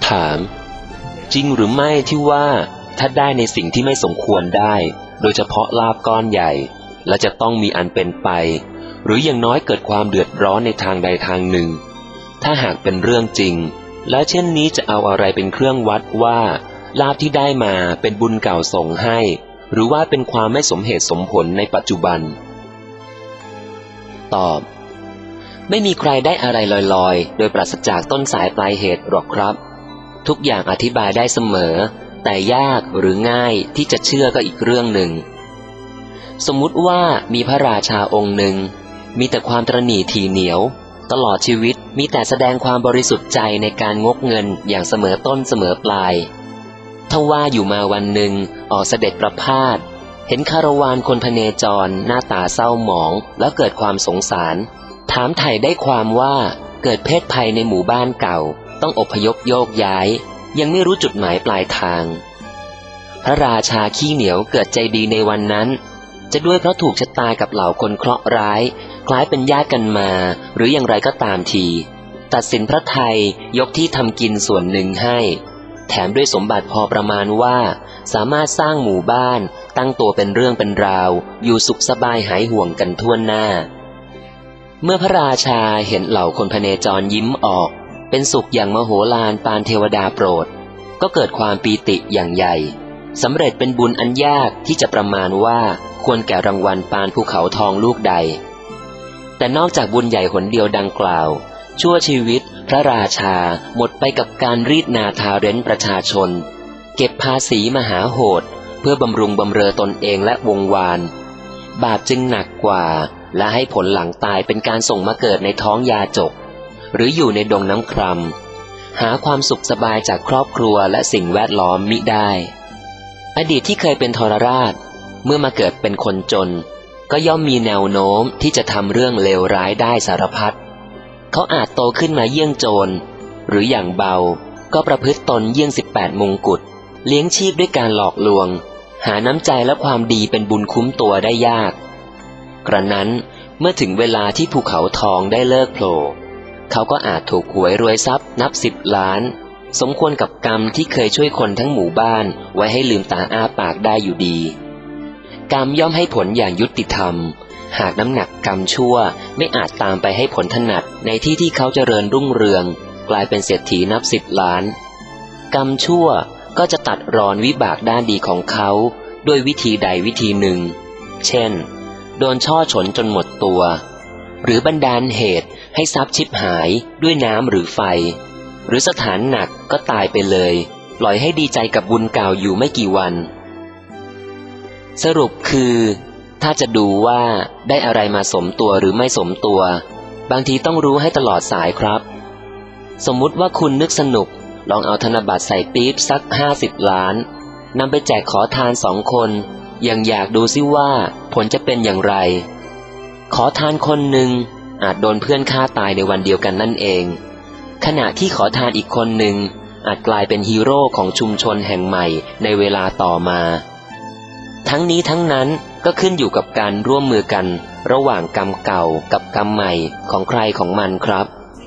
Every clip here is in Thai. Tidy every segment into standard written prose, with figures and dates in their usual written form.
ถามจริงหรือไม่ที่ว่าถ้าได้ในสิ่งที่ไม่สมควรได้โดยเฉพาะลาภก้อนใหญ่และจะต้องมีอันเป็นไปหรืออย่างน้อยเกิดความเดือดร้อนในทางใดทางหนึ่งถ้าหากเป็นเรื่องจริงแล้วเช่นนี้จะเอาอะไรเป็นเครื่องวัดว่าลาภที่ได้มาเป็นบุญเก่าส่งให้หรือว่าเป็นความไม่สมเหตุสมผลในปัจจุบันตอบไม่มีใครได้อะไรลอยๆโดยปราศจากต้นสายปลายเหตุหรอกครับทุกอย่างอธิบายได้เสมอแต่ยากหรือง่ายที่จะเชื่อก็อีกเรื่องหนึ่งสมมุติว่ามีพระราชาองค์หนึ่งมีแต่ความตระหนี่ถี่เหนียวตลอดชีวิตมีแต่แสดงความบริสุทธิ์ใจในการงกเงินอย่างเสมอต้นเสมอปลายทว่าอยู่มาวันหนึ่งออกเสด็จประพาสเห็นคารวานคนพเนจรหน้าตาเศร้าหมองแล้วเกิดความสงสารถามไถ่ได้ความว่าเกิดเพศภัยในหมู่บ้านเก่าต้องอพยพโยกย้ายยังไม่รู้จุดหมายปลายทางพระราชาขี้เหนียวเกิดใจดีในวันนั้นจะด้วยเพราะถูกชะตากับเหล่าคนเคราะห์ร้ายคล้ายเป็นญาติกันมาหรืออย่างไรก็ตามทีตัดสินพระทัยยกที่ทำกินส่วนหนึ่งให้แถมด้วยสมบัติพอประมาณว่าสามารถสร้างหมู่บ้านตั้งตัวเป็นเรื่องเป็นราวอยู่สุขสบายหายห่วงกันทั่วหน้าเมื่อพระราชาเห็นเหล่าคนพเนจรยิ้มออกเป็นสุขอย่างมโหฬารปานเทวดาโปรดก็เกิดความปีติอย่างใหญ่สำเร็จเป็นบุญอันยากที่จะประมาณว่าควรแก่รางวัลปานภูเขาทองลูกใดแต่นอกจากบุญใหญ่หนเดียวดังกล่าวชั่วชีวิตพระราชาหมดไปกับการรีดนาทาเร้นประชาชนเก็บภาษีมหาโหดเพื่อบำรุงบำเรอตนเองและวงวานบาปจึงหนักกว่าและให้ผลหลังตายเป็นการส่งมาเกิดในท้องยาจกหรืออยู่ในดงน้ำคร่ำหาความสุขสบายจากครอบครัวและสิ่งแวดล้อมมิได้อดีตที่เคยเป็นทรราชเมื่อมาเกิดเป็นคนจนก็ย่อมมีแนวโน้มที่จะทำเรื่องเลวร้ายได้สารพัดเขาอาจโตขึ้นมาเยี่ยงโจรหรืออย่างเบาก็ประพฤติตนเยี่ยง18 มงกุฎเลี้ยงชีพด้วยการหลอกลวงหาน้ำใจและความดีเป็นบุญคุ้มตัวได้ยากกระนั้นเมื่อถึงเวลาที่ภูเขาทองได้เลิกโผล่เขาก็อาจถูกหวยรวยทรัพย์นับ10 ล้านสมควรกับกรรมที่เคยช่วยคนทั้งหมู่บ้านไว้ให้ลืมตาอ้าปากได้อยู่ดีกรรมย่อมให้ผลอย่างยุติธรรมหากน้ำหนักกรรมชั่วไม่อาจตามไปให้ผลถนัดในที่ที่เขาเจริญรุ่งเรืองกลายเป็นเศรษฐีนับ10 ล้านกรรมชั่วก็จะตัดรอนวิบากด้านดีของเขาด้วยวิธีใดวิธีหนึ่งเช่นโดนช่อฉนจนหมดตัวหรือบันดาลเหตุให้ทรัพย์ชิบหายด้วยน้ำหรือไฟหรือสถานหนักก็ตายไปเลยปล่อยให้ดีใจกับบุญเก่าอยู่ไม่กี่วันสรุปคือถ้าจะดูว่าได้อะไรมาสมตัวหรือไม่สมตัวบางทีต้องรู้ให้ตลอดสายครับสมมุติว่าคุณนึกสนุกลองเอาธนบัตรใส่ปี๊บสัก50 ล้านนำไปแจกขอทาน2 คนยังอยากดูซิว่าผลจะเป็นอย่างไรขอทานคนหนึ่งอาจโดนเพื่อนฆ่าตายในวันเดียวกันนั่นเองขณะที่ขอทานอีกคนหนึ่งอาจกลายเป็นฮีโร่ของชุมชนแห่งใหม่ในเวลาต่อมาทั้งนี้ทั้งนั้นก็ขึ้นอยู่กับการร่วมมือกันระหว่างกรรมเก่ากับกรรมใหม่ของใครของมันครับ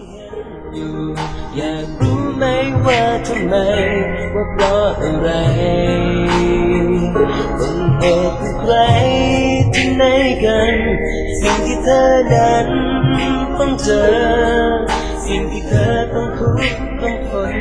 อยากรู้ไหมว่าทำไมว่าเพราะอะไรต้นเหตุคือใครที่ไหนกันสิ่งที่เธอนั้นต้องเจอสิ่งที่เธอต้องทุกข์ต้องทน